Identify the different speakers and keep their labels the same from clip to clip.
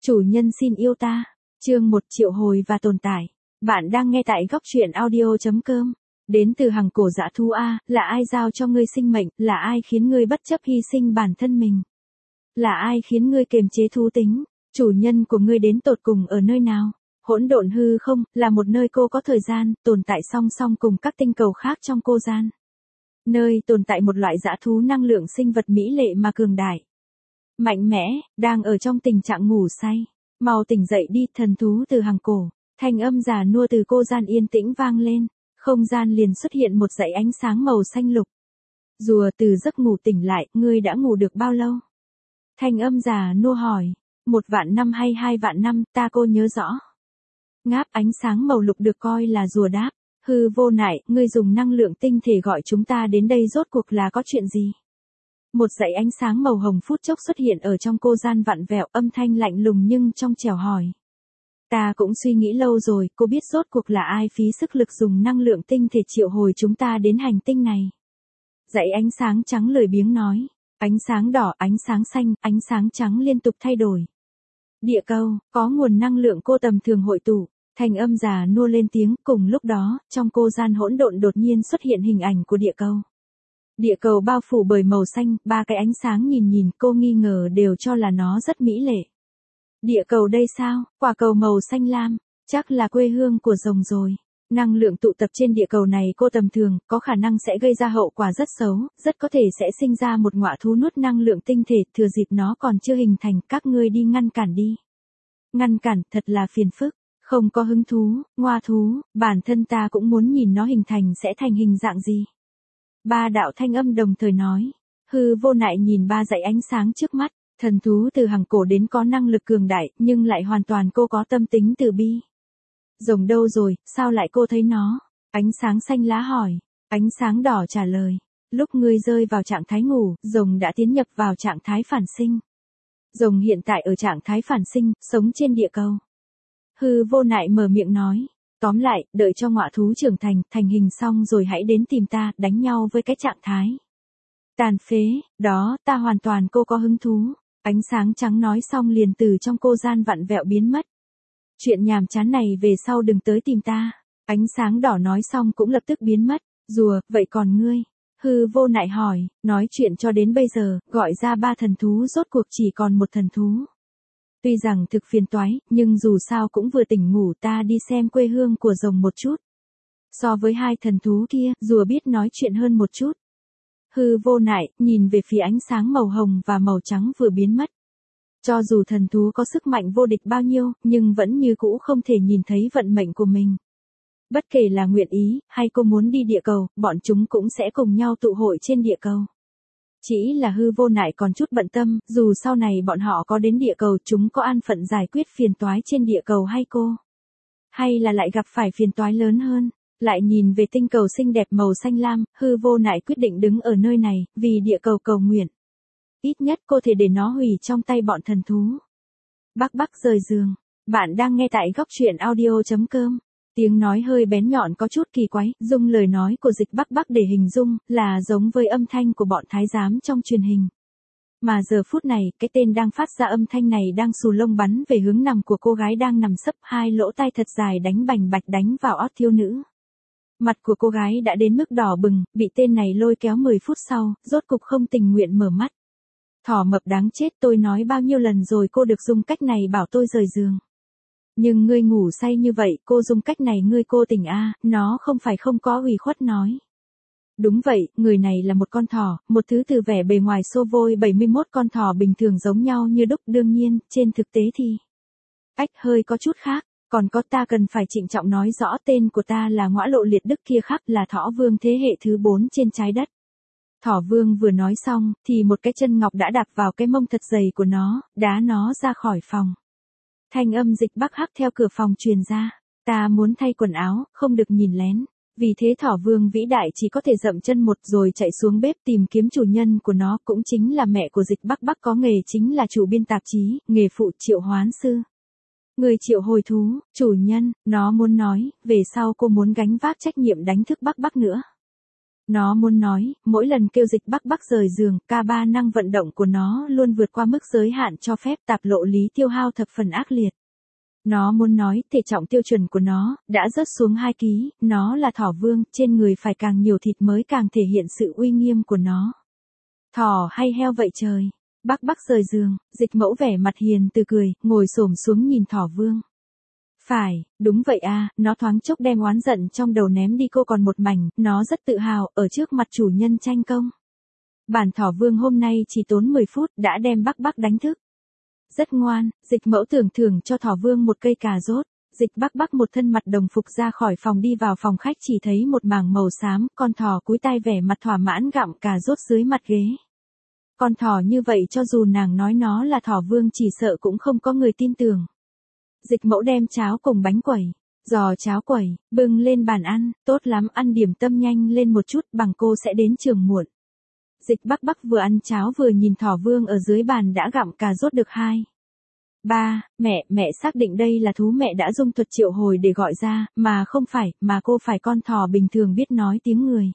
Speaker 1: Chủ nhân xin yêu ta. Chương 1 triệu hồi và tồn tại. Bạn đang nghe tại góc truyện audio.com. Đến từ hàng cổ dã thú A, là ai giao cho ngươi sinh mệnh, là ai khiến ngươi bất chấp hy sinh bản thân mình? Là ai khiến ngươi kiềm chế thú tính? Chủ nhân của ngươi đến tột cùng ở nơi nào? Hỗn độn hư không, là một nơi cô có thời gian, tồn tại song song cùng các tinh cầu khác trong cô gian. Nơi tồn tại một loại dã thú năng lượng sinh vật mỹ lệ mà cường đại. Mạnh mẽ, đang ở trong tình trạng ngủ say. Mau tỉnh dậy đi, thần thú từ hàng cổ. Thanh âm già nua từ cô gian yên tĩnh vang lên. Không gian liền xuất hiện một dãy ánh sáng màu xanh lục. Rùa từ giấc ngủ tỉnh lại, ngươi đã ngủ được bao lâu? Thanh âm già nua hỏi. 1 vạn năm hay 2 vạn năm, ta cô nhớ rõ. Ngáp ánh sáng màu lục được coi là rùa đáp. Hư vô nại, ngươi dùng năng lượng tinh thể gọi chúng ta đến đây rốt cuộc là có chuyện gì? Một dãy ánh sáng màu hồng phút chốc xuất hiện ở trong cô gian vặn vẹo, âm thanh lạnh lùng nhưng trong trẻo hỏi. Ta cũng suy nghĩ lâu rồi, cô biết rốt cuộc là ai phí sức lực dùng năng lượng tinh thể triệu hồi chúng ta đến hành tinh này. Dãy ánh sáng trắng lười biếng nói. Ánh sáng đỏ, ánh sáng xanh, ánh sáng trắng liên tục thay đổi. Địa cầu, có nguồn năng lượng cô tầm thường hội tụ. Thanh âm già nua lên tiếng, cùng lúc đó, trong cô gian hỗn độn đột nhiên xuất hiện hình ảnh của địa cầu. Địa cầu bao phủ bởi màu xanh, 3 cái ánh sáng nhìn cô nghi ngờ đều cho là nó rất mỹ lệ. Địa cầu đây sao? Quả cầu màu xanh lam, chắc là quê hương của rồng rồi. Năng lượng tụ tập trên địa cầu này cô tầm thường, có khả năng sẽ gây ra hậu quả rất xấu, rất có thể sẽ sinh ra một ngọa thú nuốt năng lượng tinh thể, thừa dịp nó còn chưa hình thành, các ngươi đi ngăn cản đi. Ngăn cản, thật là phiền phức. Không có hứng thú, ngoa thú, bản thân ta cũng muốn nhìn nó hình thành sẽ thành hình dạng gì. 3 đạo thanh âm đồng thời nói. Hư vô nại nhìn 3 dãy ánh sáng trước mắt, thần thú từ hàng cổ đến có năng lực cường đại, nhưng lại hoàn toàn cô có tâm tính từ bi. Rồng đâu rồi, sao lại cô thấy nó? Ánh sáng xanh lá hỏi. Ánh sáng đỏ trả lời. Lúc ngươi rơi vào trạng thái ngủ, rồng đã tiến nhập vào trạng thái phản sinh. Rồng hiện tại ở trạng thái phản sinh, sống trên địa cầu. Hư vô nại mở miệng nói. Tóm lại, đợi cho ngọa thú trưởng thành hình xong rồi hãy đến tìm ta, đánh nhau với cái trạng thái tàn phế, đó, ta hoàn toàn cô có hứng thú. Ánh sáng trắng nói xong liền từ trong cô gian vặn vẹo biến mất. Chuyện nhàm chán này về sau đừng tới tìm ta. Ánh sáng đỏ nói xong cũng lập tức biến mất. Rùa, vậy còn ngươi? Hư vô nại hỏi, nói chuyện cho đến bây giờ, gọi ra 3 thần thú rốt cuộc chỉ còn 1 thần thú. Tuy rằng thực phiền toái, nhưng dù sao cũng vừa tỉnh ngủ, ta đi xem quê hương của rồng một chút. So với 2 thần thú kia, rùa biết nói chuyện hơn một chút. Hư vô nại, nhìn về phía ánh sáng màu hồng và màu trắng vừa biến mất. Cho dù thần thú có sức mạnh vô địch bao nhiêu, nhưng vẫn như cũ không thể nhìn thấy vận mệnh của mình. Bất kể là nguyện ý, hay cô muốn đi địa cầu, bọn chúng cũng sẽ cùng nhau tụ hội trên địa cầu. Chỉ là hư vô nại còn chút bận tâm, dù sau này bọn họ có đến địa cầu chúng có an phận giải quyết phiền toái trên địa cầu hay cô? Hay là lại gặp phải phiền toái lớn hơn? Lại nhìn về tinh cầu xinh đẹp màu xanh lam, hư vô nại quyết định đứng ở nơi này, vì địa cầu cầu nguyện. Ít nhất cô thể để nó hủy trong tay bọn thần thú. Bắc Bắc rời giường. Bạn đang nghe tại góc truyện audio.com. Tiếng nói hơi bén nhọn có chút kỳ quái, dùng lời nói của Dịch Bắc Bắc để hình dung, là giống với âm thanh của bọn thái giám trong truyền hình. Mà giờ phút này, cái tên đang phát ra âm thanh này đang xù lông bắn về hướng nằm của cô gái đang nằm sấp, 2 lỗ tai thật dài đánh bành bạch đánh vào ót thiếu nữ. Mặt của cô gái đã đến mức đỏ bừng, bị tên này lôi kéo 10 phút sau, rốt cục không tình nguyện mở mắt. Thỏ mập đáng chết, tôi nói bao nhiêu lần rồi cô được dùng cách này bảo tôi rời giường. Nhưng ngươi ngủ say như vậy, cô dùng cách này ngươi cô tỉnh a, nó không phải không có ủy khuất nói. Đúng vậy, người này là một con thỏ, một thứ từ vẻ bề ngoài xô vôi 71 con thỏ bình thường giống nhau như đúc, đương nhiên, trên thực tế thì ách hơi có chút khác, còn có ta cần phải trịnh trọng nói rõ tên của ta là Ngõa Lộ Liệt Đức kia khác, là Thỏ Vương thế hệ thứ 4 trên trái đất. Thỏ Vương vừa nói xong, thì một cái chân ngọc đã đạp vào cái mông thật dày của nó, đá nó ra khỏi phòng. Thanh âm Dịch Bắc Hắc theo cửa phòng truyền ra. Ta muốn thay quần áo, không được nhìn lén. Vì thế Thỏ Vương vĩ đại chỉ có thể dậm chân một rồi chạy xuống bếp tìm kiếm chủ nhân của nó, cũng chính là mẹ của Dịch Bắc Bắc, có nghề chính là chủ biên tạp chí, nghề phụ triệu hoán sư. Người triệu hồi thú, chủ nhân, nó muốn nói, về sau cô muốn gánh vác trách nhiệm đánh thức Bắc Bắc nữa. Nó muốn nói, mỗi lần kêu Dịch Bắc Bắc rời giường, K3 năng vận động của nó luôn vượt qua mức giới hạn cho phép, tạp lộ lý tiêu hao thập phần ác liệt. Nó muốn nói, thể trọng tiêu chuẩn của nó đã rớt xuống 2 ký, nó là thỏ vương, trên người phải càng nhiều thịt mới càng thể hiện sự uy nghiêm của nó. Thỏ hay heo vậy trời? Bắc Bắc rời giường, Dịch Mẫu vẻ mặt hiền từ cười, ngồi xổm xuống nhìn thỏ vương. Phải, đúng vậy à, nó thoáng chốc đem oán giận trong đầu ném đi cô còn một mảnh, nó rất tự hào, ở trước mặt chủ nhân tranh công. Bản thỏ vương hôm nay chỉ tốn 10 phút đã đem Bắc Bắc đánh thức. Rất ngoan, Dịch Mẫu thưởng cho thỏ vương một cây cà rốt. Dịch Bắc Bắc một thân mặt đồng phục ra khỏi phòng đi vào phòng khách chỉ thấy một mảng màu xám, con thỏ cúi tai vẻ mặt thỏa mãn gặm cà rốt dưới mặt ghế. Con thỏ như vậy cho dù nàng nói nó là thỏ vương chỉ sợ cũng không có người tin tưởng. Dịch Mẫu đem cháo cùng bánh quẩy, giò cháo quẩy, bưng lên bàn ăn, tốt lắm, ăn điểm tâm nhanh lên một chút, bằng cô sẽ đến trường muộn. Dịch Bắc Bắc vừa ăn cháo vừa nhìn thỏ vương ở dưới bàn đã gặm cà rốt được 2. 3, mẹ xác định đây là thú mẹ đã dung thuật triệu hồi để gọi ra, mà không phải, mà cô phải con thỏ bình thường biết nói tiếng người.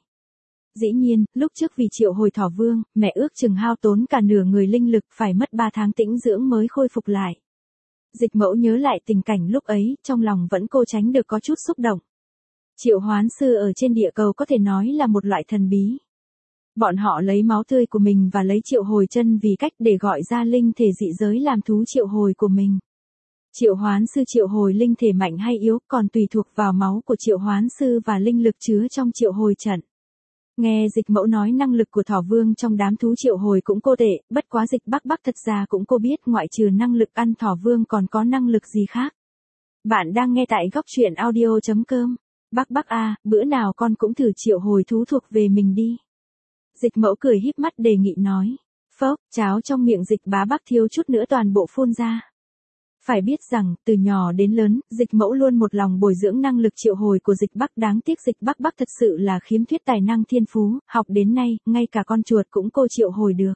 Speaker 1: Dĩ nhiên, lúc trước vì triệu hồi thỏ vương, mẹ ước chừng hao tốn cả nửa người linh lực phải mất 3 tháng tĩnh dưỡng mới khôi phục lại. Dịch Mẫu nhớ lại tình cảnh lúc ấy, trong lòng vẫn cô tránh được có chút xúc động. Triệu hoán sư ở trên địa cầu có thể nói là một loại thần bí. Bọn họ lấy máu tươi của mình và lấy triệu hồi chân vì cách để gọi ra linh thể dị giới làm thú triệu hồi của mình. Triệu hoán sư triệu hồi linh thể mạnh hay yếu còn tùy thuộc vào máu của triệu hoán sư và linh lực chứa trong triệu hồi trận. Nghe Dịch Mẫu nói năng lực của thỏ vương trong đám thú triệu hồi cũng cô tệ, bất quá Dịch Bắc Bắc thật ra cũng cô biết ngoại trừ năng lực ăn thỏ vương còn có năng lực gì khác. Bạn đang nghe tại góc truyện audio.com. Bắc Bắc à, bữa nào con cũng thử triệu hồi thú thuộc về mình đi. Dịch Mẫu cười híp mắt đề nghị nói. Phốc, cháo trong miệng Dịch Bá Bắc thiếu chút nữa toàn bộ phun ra. Phải biết rằng, từ nhỏ đến lớn, Dịch Mẫu luôn một lòng bồi dưỡng năng lực triệu hồi của Dịch Bắc, đáng tiếc Dịch Bắc Bắc thật sự là khiếm khuyết tài năng thiên phú, học đến nay, ngay cả con chuột cũng cô triệu hồi được.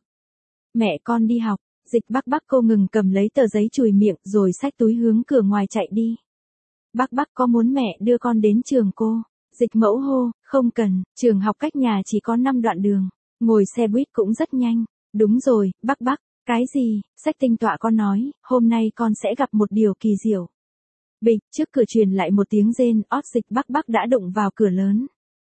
Speaker 1: Mẹ con đi học, Dịch Bắc Bắc cô ngừng cầm lấy tờ giấy chùi miệng rồi xách túi hướng cửa ngoài chạy đi. Bắc Bắc có muốn mẹ đưa con đến trường cô? Dịch Mẫu hô, không cần, trường học cách nhà chỉ có 5 đoạn đường, ngồi xe buýt cũng rất nhanh. Đúng rồi, Bắc Bắc. Cái gì? Sách tinh tọa con nói, hôm nay con sẽ gặp một điều kỳ diệu. Bịch, trước cửa truyền lại một tiếng rên, Dịch Bắc Bắc đã đụng vào cửa lớn.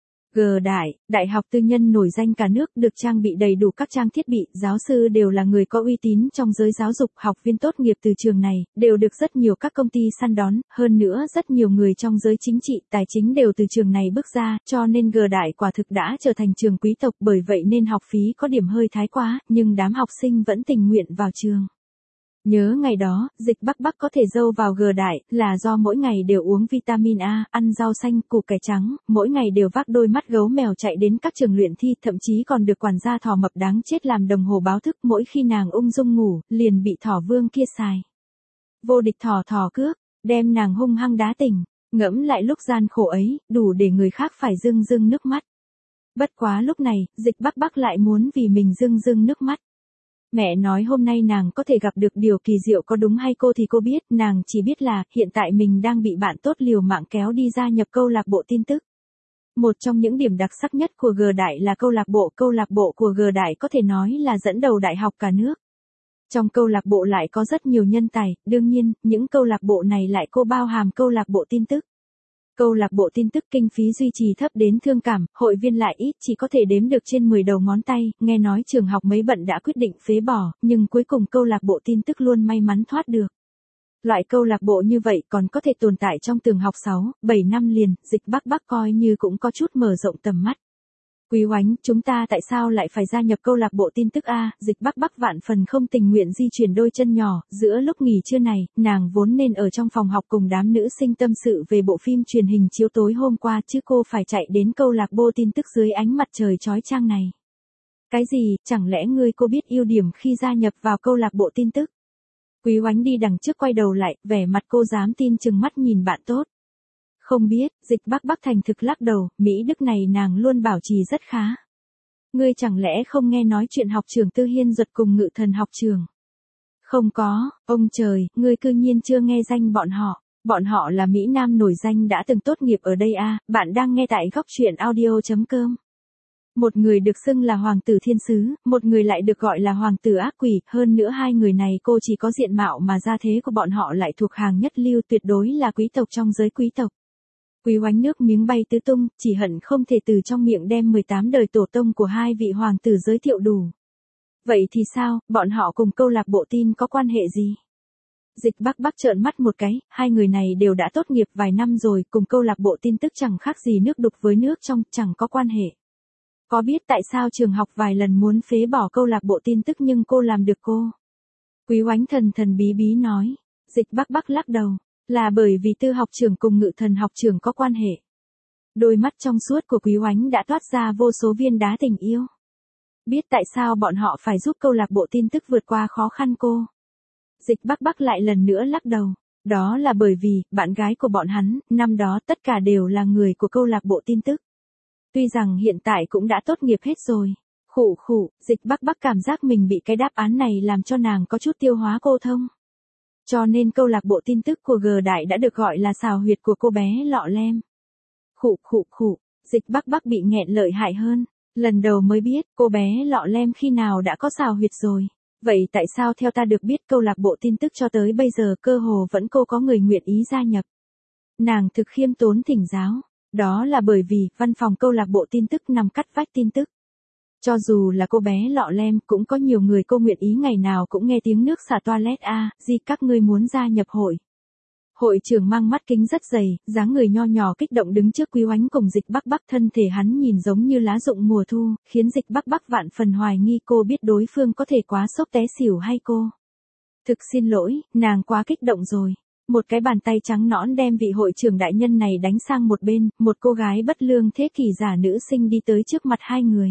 Speaker 1: Đại học tư nhân nổi danh cả nước, được trang bị đầy đủ các trang thiết bị, giáo sư đều là người có uy tín trong giới giáo dục, học viên tốt nghiệp từ trường này, đều được rất nhiều các công ty săn đón, hơn nữa rất nhiều người trong giới chính trị, tài chính đều từ trường này bước ra, cho nên Đại quả thực đã trở thành trường quý tộc, bởi vậy nên học phí có điểm hơi thái quá, nhưng đám học sinh vẫn tình nguyện vào trường. Nhớ ngày đó, Dịch Bắc Bắc có thể dâu vào Đại, là do mỗi ngày đều uống vitamin A, ăn rau xanh, củ cải trắng, mỗi ngày đều vác đôi mắt gấu mèo chạy đến các trường luyện thi, thậm chí còn được quản gia thỏ mập đáng chết làm đồng hồ báo thức, mỗi khi nàng ung dung ngủ, liền bị thỏ vương kia xài. Vô địch thỏ cước, đem nàng hung hăng đá tỉnh, ngẫm lại lúc gian khổ ấy, đủ để người khác phải rưng rưng nước mắt. Bất quá lúc này, Dịch Bắc Bắc lại muốn vì mình rưng rưng nước mắt. Mẹ nói hôm nay nàng có thể gặp được điều kỳ diệu, có đúng hay cô thì cô biết, nàng chỉ biết là hiện tại mình đang bị bạn tốt liều mạng kéo đi gia nhập câu lạc bộ tin tức. Một trong những điểm đặc sắc nhất của Đại là câu lạc bộ của Đại có thể nói là dẫn đầu đại học cả nước. Trong câu lạc bộ lại có rất nhiều nhân tài, đương nhiên, những câu lạc bộ này lại bao hàm câu lạc bộ tin tức. Câu lạc bộ tin tức kinh phí duy trì thấp đến thương cảm, hội viên lại ít, chỉ có thể đếm được trên 10 đầu ngón tay, nghe nói trường học mấy bận đã quyết định phế bỏ, nhưng cuối cùng câu lạc bộ tin tức luôn may mắn thoát được. Loại câu lạc bộ như vậy còn có thể tồn tại trong tường học 6, 7 năm liền, Dịch Bắc Bắc coi như cũng có chút mở rộng tầm mắt. Quý Oánh, chúng ta tại sao lại phải gia nhập câu lạc bộ tin tức a? Dịch Bắc Bắc vạn phần không tình nguyện di chuyển đôi chân nhỏ, giữa lúc nghỉ trưa này, nàng vốn nên ở trong phòng học cùng đám nữ sinh tâm sự về bộ phim truyền hình chiếu tối hôm qua, chứ cô phải chạy đến câu lạc bộ tin tức dưới ánh mặt trời chói chang này. Cái gì, chẳng lẽ cô biết ưu điểm khi gia nhập vào câu lạc bộ tin tức? Quý Oánh đi đằng trước quay đầu lại, vẻ mặt cô dám tin chừng mắt nhìn bạn tốt. Không biết, Dịch Bắc Bắc thành thực lắc đầu, Mỹ Đức này nàng luôn bảo trì rất khá. Ngươi chẳng lẽ không nghe nói chuyện học trường Tư Hiên Duật cùng Ngự Thần học trường? Không có, ông trời, ngươi cư nhiên chưa nghe danh bọn họ. Bọn họ là Mỹ Nam nổi danh đã từng tốt nghiệp ở đây a. Bạn đang nghe tại góc truyện audio.com. Một người được xưng là hoàng tử thiên sứ, một người lại được gọi là hoàng tử ác quỷ, hơn nữa hai người này cô chỉ có diện mạo mà gia thế của bọn họ lại thuộc hàng nhất lưu, tuyệt đối là quý tộc trong giới quý tộc. Quý Oánh nước miếng bay tứ tung, chỉ hận không thể từ trong miệng đem 18 đời tổ tông của hai vị hoàng tử giới thiệu đủ. Vậy thì sao, bọn họ cùng câu lạc bộ tin có quan hệ gì? Dịch Bắc Bắc trợn mắt một cái, hai người này đều đã tốt nghiệp vài năm rồi, cùng câu lạc bộ tin tức chẳng khác gì nước đục với nước trong, chẳng có quan hệ. Có biết tại sao trường học vài lần muốn phế bỏ câu lạc bộ tin tức nhưng cô làm được cô? Quý Oánh thần thần bí bí nói. Dịch Bắc Bắc lắc đầu, là bởi vì tư học trưởng cùng ngự thần học trưởng có quan hệ. Đôi mắt trong suốt của Quý Oánh đã toát ra vô số viên đá tình yêu. Biết tại sao bọn họ phải giúp câu lạc bộ tin tức vượt qua khó khăn cô? Dịch Bắc Bắc lại lần nữa lắc đầu. Đó là bởi vì, bạn gái của bọn hắn, năm đó tất cả đều là người của câu lạc bộ tin tức. Tuy rằng hiện tại cũng đã tốt nghiệp hết rồi. Khụ khụ, Dịch Bắc Bắc cảm giác mình bị cái đáp án này làm cho nàng có chút tiêu hóa cô thông. Cho nên câu lạc bộ tin tức của G Đại đã được gọi là xào huyệt của cô bé lọ lem. Khụ khụ khụ, Dịch Bắc Bắc bị nghẹn lợi hại hơn. Lần đầu mới biết cô bé lọ lem khi nào đã có xào huyệt rồi. Vậy tại sao theo ta được biết câu lạc bộ tin tức cho tới bây giờ cơ hồ vẫn cô có người nguyện ý gia nhập? Nàng thực khiêm tốn thỉnh giáo. Đó là bởi vì văn phòng câu lạc bộ tin tức nằm cắt vách tin tức. Cho dù là cô bé lọ lem cũng có nhiều người cô nguyện ý ngày nào cũng nghe tiếng nước xả toilet gì các ngươi muốn gia nhập hội. Hội trưởng mang mắt kính rất dày, dáng người nho nhỏ kích động đứng trước Quý Oánh cùng Dịch Bắc Bắc, thân thể hắn nhìn giống như lá rụng mùa thu, khiến Dịch Bắc Bắc vạn phần hoài nghi cô biết đối phương có thể quá sốc té xỉu hay cô. Thực xin lỗi, nàng quá kích động rồi. Một cái bàn tay trắng nõn đem vị hội trưởng đại nhân này đánh sang một bên, một cô gái bất lương thế kỷ giả nữ sinh đi tới trước mặt hai người.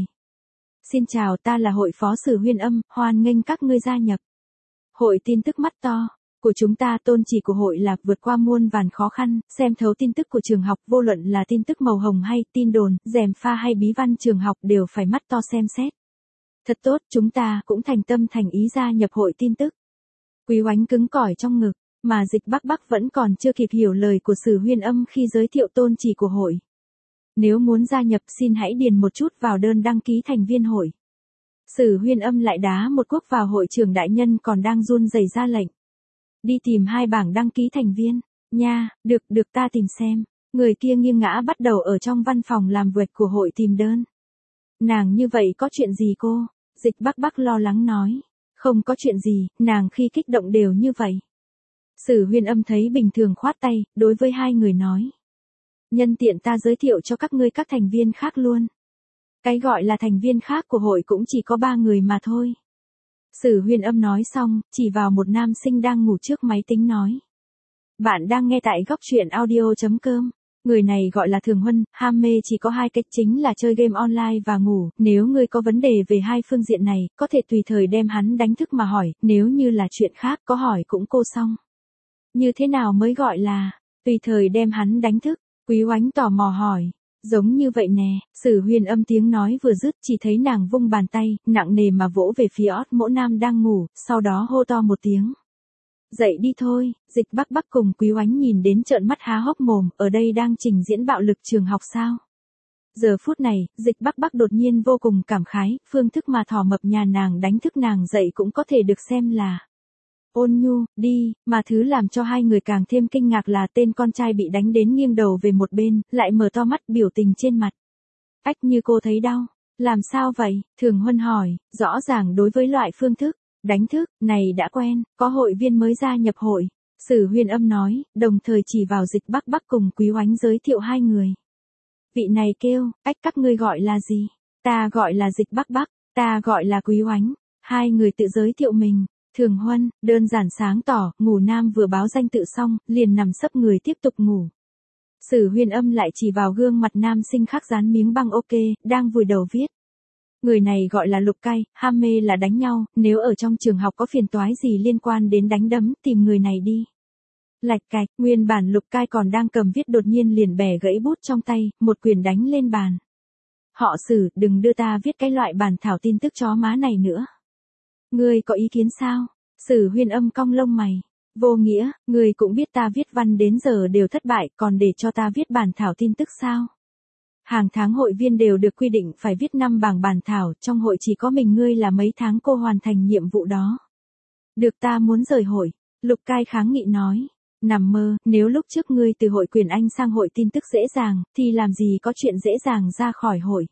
Speaker 1: Xin chào, ta là hội phó Sử Huyên Âm, hoan nghênh các ngươi gia nhập. Hội tin tức mắt to của chúng ta, tôn chỉ của hội là vượt qua muôn vàn khó khăn, xem thấu tin tức của trường học, vô luận là tin tức màu hồng hay tin đồn, gièm pha hay bí văn, trường học đều phải mắt to xem xét. Thật tốt, chúng ta cũng thành tâm thành ý gia nhập hội tin tức. Quý Oánh cứng cỏi trong ngực, mà Dịch Bắc Bắc vẫn còn chưa kịp hiểu lời của Sử Huyên Âm khi giới thiệu tôn chỉ của hội. Nếu muốn gia nhập xin hãy điền một chút vào đơn đăng ký thành viên hội. Sử Huyên Âm lại đá một cuốc vào hội trưởng đại nhân còn đang run rẩy ra lệnh. Đi tìm hai bảng đăng ký thành viên. Nha, được ta tìm xem. Người kia nghiêng ngã bắt đầu ở trong văn phòng làm việc của hội tìm đơn. Nàng như vậy có chuyện gì cô? Dịch Bắc Bắc lo lắng nói. Không có chuyện gì, nàng khi kích động đều như vậy. Sử Huyên Âm thấy bình thường khoát tay, đối với hai người nói. Nhân tiện ta giới thiệu cho các ngươi các thành viên khác luôn. Cái gọi là thành viên khác của hội cũng chỉ có 3 người mà thôi. Sử Huyên Âm nói xong, chỉ vào một nam sinh đang ngủ trước máy tính nói. Bạn đang nghe tại góc truyện audio.com. Người này gọi là Thường Huân, ham mê chỉ có 2 cách chính là chơi game online và ngủ. Nếu ngươi có vấn đề về hai phương diện này, có thể tùy thời đem hắn đánh thức mà hỏi, nếu như là chuyện khác có hỏi cũng cô xong. Như thế nào mới gọi là, tùy thời đem hắn đánh thức? Quý Oánh tò mò hỏi. Giống như vậy nè, Sử Huyên Âm tiếng nói vừa dứt chỉ thấy nàng vung bàn tay, nặng nề mà vỗ về phía ót mỗ nam đang ngủ, sau đó hô to một tiếng. Dậy đi thôi, Dịch Bắc Bắc cùng Quý Oánh nhìn đến trợn mắt há hốc mồm, ở đây đang trình diễn bạo lực trường học sao? Giờ phút này, Dịch Bắc Bắc đột nhiên vô cùng cảm khái, phương thức mà thỏ mập nhà nàng đánh thức nàng dậy cũng có thể được xem là ôn nhu, đi, mà thứ làm cho hai người càng thêm kinh ngạc là tên con trai bị đánh đến nghiêng đầu về một bên, lại mở to mắt biểu tình trên mặt. Ách như cô thấy đau, làm sao vậy? Thường Huân hỏi, rõ ràng đối với loại phương thức, đánh thức, này đã quen, có hội viên mới gia nhập hội. Sử Huyên Âm nói, đồng thời chỉ vào Dịch Bắc Bắc cùng Quý Oánh giới thiệu hai người. Vị này kêu, ách các ngươi gọi là gì? Ta gọi là Dịch Bắc Bắc, ta gọi là Quý Oánh. Hai người tự giới thiệu mình. Thường Huân, đơn giản sáng tỏ, ngủ nam vừa báo danh tự xong, liền nằm sấp người tiếp tục ngủ. Sử Huyên Âm lại chỉ vào gương mặt nam sinh khác dán miếng băng ok, đang vùi đầu viết. Người này gọi là Lục Cai, ham mê là đánh nhau, nếu ở trong trường học có phiền toái gì liên quan đến đánh đấm, tìm người này đi. Lạch cạch, nguyên bản Lục Cai còn đang cầm viết đột nhiên liền bẻ gãy bút trong tay, một quyền đánh lên bàn. Họ Sử, đừng đưa ta viết cái loại bản thảo tin tức chó má này nữa. Ngươi có ý kiến sao? Sử Huyên Âm cong lông mày. Vô nghĩa, ngươi cũng biết ta viết văn đến giờ đều thất bại, còn để cho ta viết bản thảo tin tức sao? Hàng tháng hội viên đều được quy định phải viết 5 bảng bản thảo, trong hội chỉ có mình ngươi là mấy tháng cô hoàn thành nhiệm vụ đó. Được, ta muốn rời hội. Lục Cai kháng nghị nói. Nằm mơ, nếu lúc trước ngươi từ hội Quyền Anh sang hội tin tức dễ dàng, thì làm gì có chuyện dễ dàng ra khỏi hội.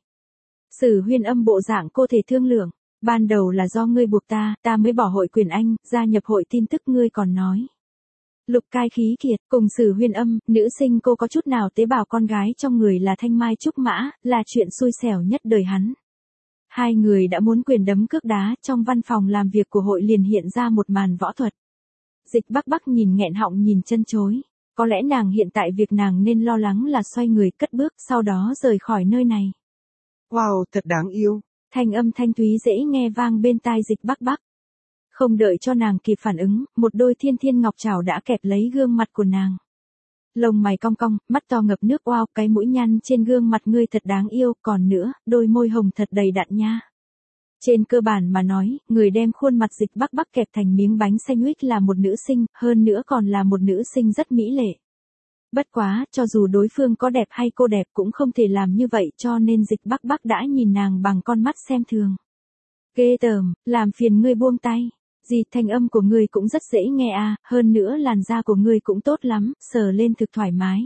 Speaker 1: Sử Huyên Âm bộ dạng cô thể thương lượng. Ban đầu là do ngươi buộc ta mới bỏ hội Quyền Anh, gia nhập hội tin tức ngươi còn nói. Lục Cai khí kiệt, cùng Sử Huyên Âm, nữ sinh cô có chút nào tế bào con gái trong người là thanh mai trúc mã, là chuyện xui xẻo nhất đời hắn. Hai người đã muốn quyền đấm cước đá, trong văn phòng làm việc của hội liền hiện ra một màn võ thuật. Dịch Bắc Bắc nhìn nghẹn họng nhìn chân chối. Có lẽ nàng hiện tại việc nàng nên lo lắng là xoay người cất bước, sau đó rời khỏi nơi này.
Speaker 2: Wow, thật đáng yêu.
Speaker 1: Thanh âm thanh thúy dễ nghe vang bên tai Dịch Bắc Bắc. Không đợi cho nàng kịp phản ứng, một đôi thiên thiên ngọc trảo đã kẹp lấy gương mặt của nàng. Lông mày cong cong, mắt to ngập nước, wow, cái mũi nhăn trên gương mặt ngươi thật đáng yêu, còn nữa, đôi môi hồng thật đầy đặn nha. Trên cơ bản mà nói, người đem khuôn mặt Dịch Bắc Bắc kẹp thành miếng bánh sandwich là một nữ sinh, hơn nữa còn là một nữ sinh rất mỹ lệ. Bất quá, cho dù đối phương có đẹp hay cô đẹp cũng không thể làm như vậy, cho nên Dịch Bắc Bắc đã nhìn nàng bằng con mắt xem thường. Ghê tởm, làm phiền ngươi buông tay. Gì, thanh âm của ngươi cũng rất dễ nghe à, hơn nữa làn da của ngươi cũng tốt lắm, sờ lên thực thoải mái.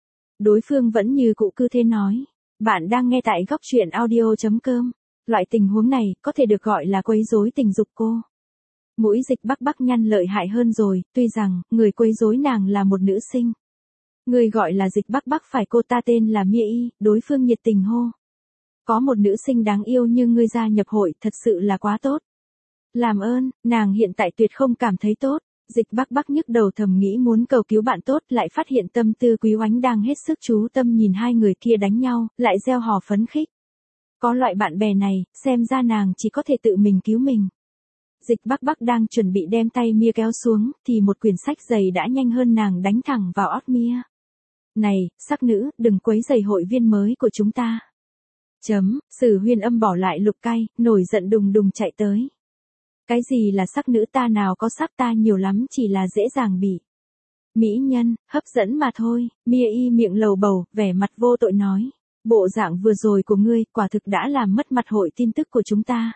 Speaker 1: Đối phương vẫn như cũ cứ thế nói. Bạn đang nghe tại góc truyện audio.com. Loại tình huống này có thể được gọi là quấy rối tình dục cô. Mũi Dịch Bắc Bắc nhăn lợi hại hơn rồi, tuy rằng người quấy rối nàng là một nữ sinh. Người gọi là Dịch Bắc Bắc phải, cô ta tên là Mia Y, đối phương nhiệt tình hô. Có một nữ sinh đáng yêu như ngươi gia nhập hội, thật sự là quá tốt. Làm ơn, nàng hiện tại tuyệt không cảm thấy tốt. Dịch Bắc Bắc nhức đầu thầm nghĩ muốn cầu cứu bạn tốt, lại phát hiện tâm tư Quý Oánh đang hết sức chú tâm nhìn hai người kia đánh nhau, lại reo hò phấn khích. Có loại bạn bè này, xem ra nàng chỉ có thể tự mình cứu mình. Dịch Bắc Bắc đang chuẩn bị đem tay Mia kéo xuống, thì một quyển sách dày đã nhanh hơn nàng đánh thẳng vào ót Mia. Này, sắc nữ, đừng quấy rầy hội viên mới của chúng ta. Sử Huyên Âm bỏ lại Lục Cai, nổi giận đùng đùng chạy tới. Cái gì là sắc nữ, ta nào có sắc, ta nhiều lắm chỉ là dễ dàng bị mỹ nhân, hấp dẫn mà thôi. Mia Y miệng lầu bầu, vẻ mặt vô tội nói. Bộ dạng vừa rồi của ngươi, quả thực đã làm mất mặt hội tin tức của chúng ta.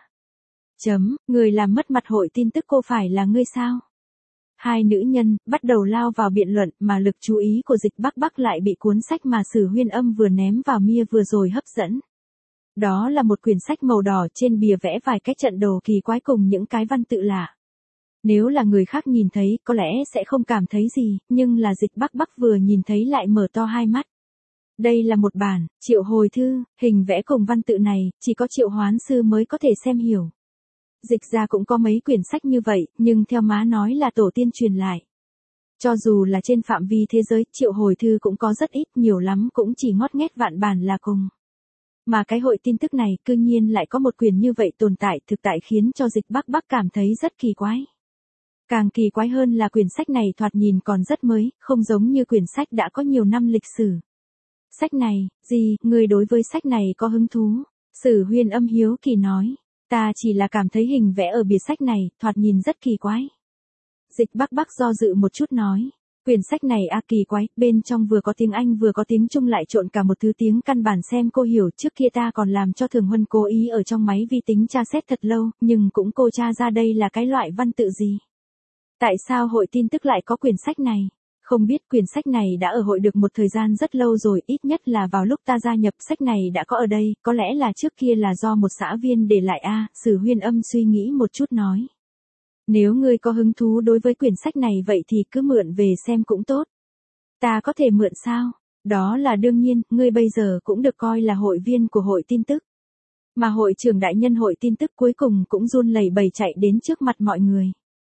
Speaker 1: Người làm mất mặt hội tin tức cô phải là ngươi sao? Hai nữ nhân, bắt đầu lao vào biện luận, mà lực chú ý của Dịch Bắc Bắc lại bị cuốn sách mà Sử Huyên Âm vừa ném vào Mia vừa rồi hấp dẫn. Đó là một quyển sách màu đỏ, trên bìa vẽ vài cái trận đồ kỳ quái cùng những cái văn tự lạ. Nếu là người khác nhìn thấy, có lẽ sẽ không cảm thấy gì, nhưng là Dịch Bắc Bắc vừa nhìn thấy lại mở to hai mắt. Đây là một bản triệu hồi thư, hình vẽ cùng văn tự này, chỉ có triệu hoán sư mới có thể xem hiểu. Dịch ra cũng có mấy quyển sách như vậy, nhưng theo má nói là tổ tiên truyền lại. Cho dù là trên phạm vi thế giới, triệu hồi thư cũng có rất ít, nhiều lắm cũng chỉ ngót nghét vạn bản là cùng. Mà cái hội tin tức này, cư nhiên lại có một quyển như vậy tồn tại, thực tại khiến cho Dịch Bắc Bắc cảm thấy rất kỳ quái. Càng kỳ quái hơn là quyển sách này thoạt nhìn còn rất mới, không giống như quyển sách đã có nhiều năm lịch sử. Sách này, gì, người đối với sách này có hứng thú? Sử Huyên Âm hiếu kỳ nói. Ta chỉ là cảm thấy hình vẽ ở bìa sách này, thoạt nhìn rất kỳ quái. Dịch Bắc Bắc do dự một chút nói. Quyển sách này kỳ quái, bên trong vừa có tiếng Anh vừa có tiếng Trung lại trộn cả một thứ tiếng căn bản xem cô hiểu, trước kia ta còn làm cho Thường Huân cố ý ở trong máy vi tính tra xét thật lâu, nhưng cũng cô tra ra đây là cái loại văn tự gì. Tại sao hội tin tức lại có quyển sách này? Không biết, quyển sách này đã ở hội được một thời gian rất lâu rồi, ít nhất là vào lúc ta gia nhập sách này đã có ở đây, có lẽ là trước kia là do một xã viên để lại Sử Huyên Âm suy nghĩ một chút nói. Nếu ngươi có hứng thú đối với quyển sách này vậy thì cứ mượn về xem cũng tốt. Ta có thể mượn sao? Đó là đương nhiên, ngươi bây giờ cũng được coi là hội viên của hội tin tức. Mà hội trưởng đại nhân hội tin tức cuối cùng cũng run lẩy bẩy chạy đến trước mặt mọi người.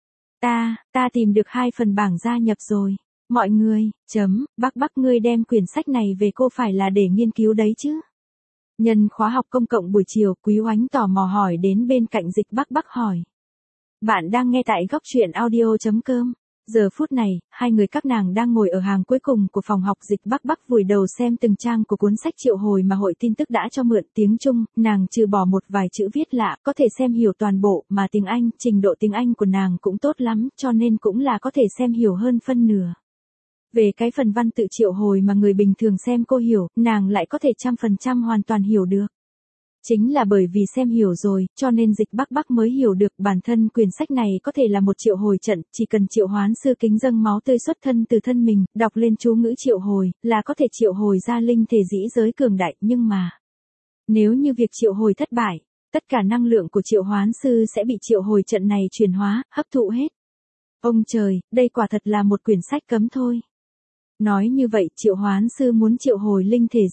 Speaker 1: Ta tìm được 2 phần bảng gia nhập rồi. Mọi người, Bắc Bắc ngươi đem quyển sách này về cô phải là để nghiên cứu đấy chứ. Nhân khóa học công cộng buổi chiều, Quý Oánh tò mò hỏi đến bên cạnh Dịch Bắc Bắc hỏi. Bạn đang nghe tại góc truyện audio.com. Giờ phút này, hai người các nàng đang ngồi ở hàng cuối cùng của phòng học. Dịch Bắc Bắc vùi đầu xem từng trang của cuốn sách triệu hồi mà hội tin tức đã cho mượn. Tiếng Trung, nàng trừ bỏ một vài chữ viết lạ, có thể xem hiểu toàn bộ, mà tiếng Anh, trình độ tiếng Anh của nàng cũng tốt lắm, cho nên cũng là có thể xem hiểu hơn phân nửa. Về cái phần văn tự triệu hồi mà người bình thường xem cô hiểu, nàng lại có thể 100% hoàn toàn hiểu được. Chính là bởi vì xem hiểu rồi, cho nên Dịch Bắc Bắc mới hiểu được bản thân quyển sách này có thể là một triệu hồi trận, chỉ cần triệu hoán sư kính dâng máu tươi xuất thân từ thân mình, đọc lên chú ngữ triệu hồi, là có thể triệu hồi ra linh thể dĩ giới cường đại, nhưng mà nếu như việc triệu hồi thất bại, tất cả năng lượng của triệu hoán sư sẽ bị triệu hồi trận này chuyển hóa, hấp thụ hết. Ông trời, đây quả thật là một quyển sách cấm thôi. Nói như vậy, triệu hoán sư muốn triệu hồi linh thể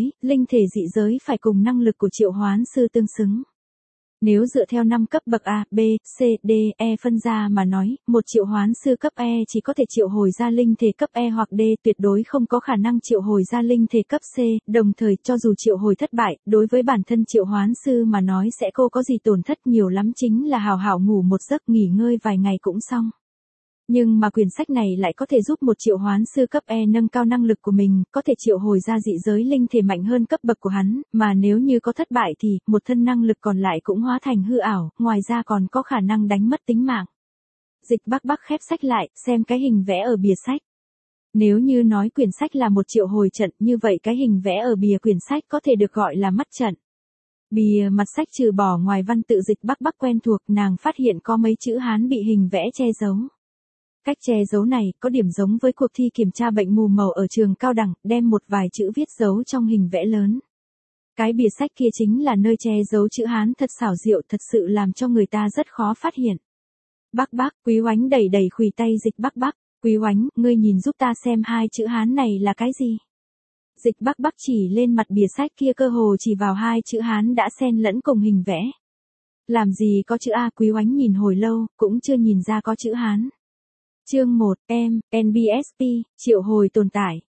Speaker 1: dị giới phải cùng năng lực của triệu hoán sư tương xứng. Nếu dựa theo 5 cấp bậc A, B, C, D, E phân ra mà nói, một triệu hoán sư cấp E chỉ có thể triệu hồi ra linh thể cấp E hoặc D, tuyệt đối không có khả năng triệu hồi ra linh thể cấp C, đồng thời cho dù triệu hồi thất bại, đối với bản thân triệu hoán sư mà nói sẽ cô có gì tổn thất nhiều lắm, chính là hào hảo ngủ một giấc nghỉ ngơi vài ngày cũng xong. Nhưng mà quyển sách này lại có thể giúp một triệu hoán sư cấp E nâng cao năng lực của mình, có thể triệu hồi ra dị giới linh thể mạnh hơn cấp bậc của hắn, mà nếu như có thất bại thì, một thân năng lực còn lại cũng hóa thành hư ảo, ngoài ra còn có khả năng đánh mất tính mạng. Dịch Bắc Bắc khép sách lại, xem cái hình vẽ ở bìa sách. Nếu như nói quyển sách là một triệu hồi trận, như vậy cái hình vẽ ở bìa quyển sách có thể được gọi là mắt trận. Bìa mặt sách trừ bỏ ngoài văn tự Dịch Bắc Bắc quen thuộc, nàng phát hiện có mấy chữ Hán bị hình vẽ che giấu. Cách che giấu này có điểm giống với cuộc thi kiểm tra bệnh mù màu ở trường cao đẳng, đem một vài chữ viết giấu trong hình vẽ lớn. Cái bìa sách kia chính là nơi che giấu chữ Hán thật xảo diệu, thật sự làm cho người ta rất khó phát hiện. Bắc Bắc, Quý Oánh đẩy đẩy khuỷu tay Dịch Bắc Bắc, Quý Oánh, ngươi nhìn giúp ta xem hai chữ Hán này là cái gì? Dịch Bắc Bắc chỉ lên mặt bìa sách kia, cơ hồ chỉ vào hai chữ Hán đã xen lẫn cùng hình vẽ. Làm gì có chữ A? Quý Oánh nhìn hồi lâu, cũng chưa nhìn ra có chữ Hán. Chương 1, NBSP, triệu hồi tồn tại,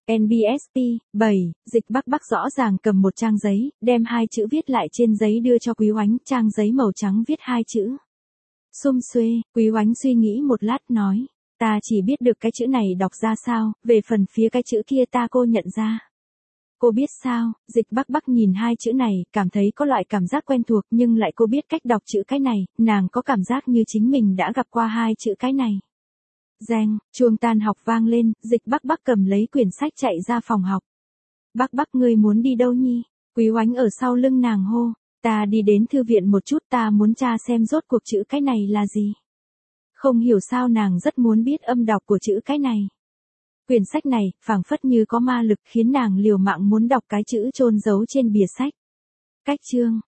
Speaker 1: NBSP, 7, Dịch Bắc Bắc rõ ràng cầm một trang giấy, đem hai chữ viết lại trên giấy đưa cho Quý Oánh, trang giấy màu trắng viết hai chữ. Xum xuê, Quý Oánh suy nghĩ một lát nói, ta chỉ biết được cái chữ này đọc ra sao, về phần phía cái chữ kia ta cô nhận ra. Cô biết sao? Dịch Bắc Bắc nhìn hai chữ này, cảm thấy có loại cảm giác quen thuộc, nhưng lại cô biết cách đọc chữ cái này, nàng có cảm giác như chính mình đã gặp qua hai chữ cái này. Reng, chuông tan học vang lên, Dịch Bắc Bắc cầm lấy quyển sách chạy ra phòng học. Bắc Bắc, ngươi muốn đi đâu nhi? Quý Oánh ở sau lưng nàng hô, ta đi đến thư viện một chút, ta muốn tra xem rốt cuộc chữ cái này là gì. Không hiểu sao nàng rất muốn biết âm đọc của chữ cái này. Quyển sách này, phảng phất như có ma lực khiến nàng liều mạng muốn đọc cái chữ chôn giấu trên bìa sách. Cách chương,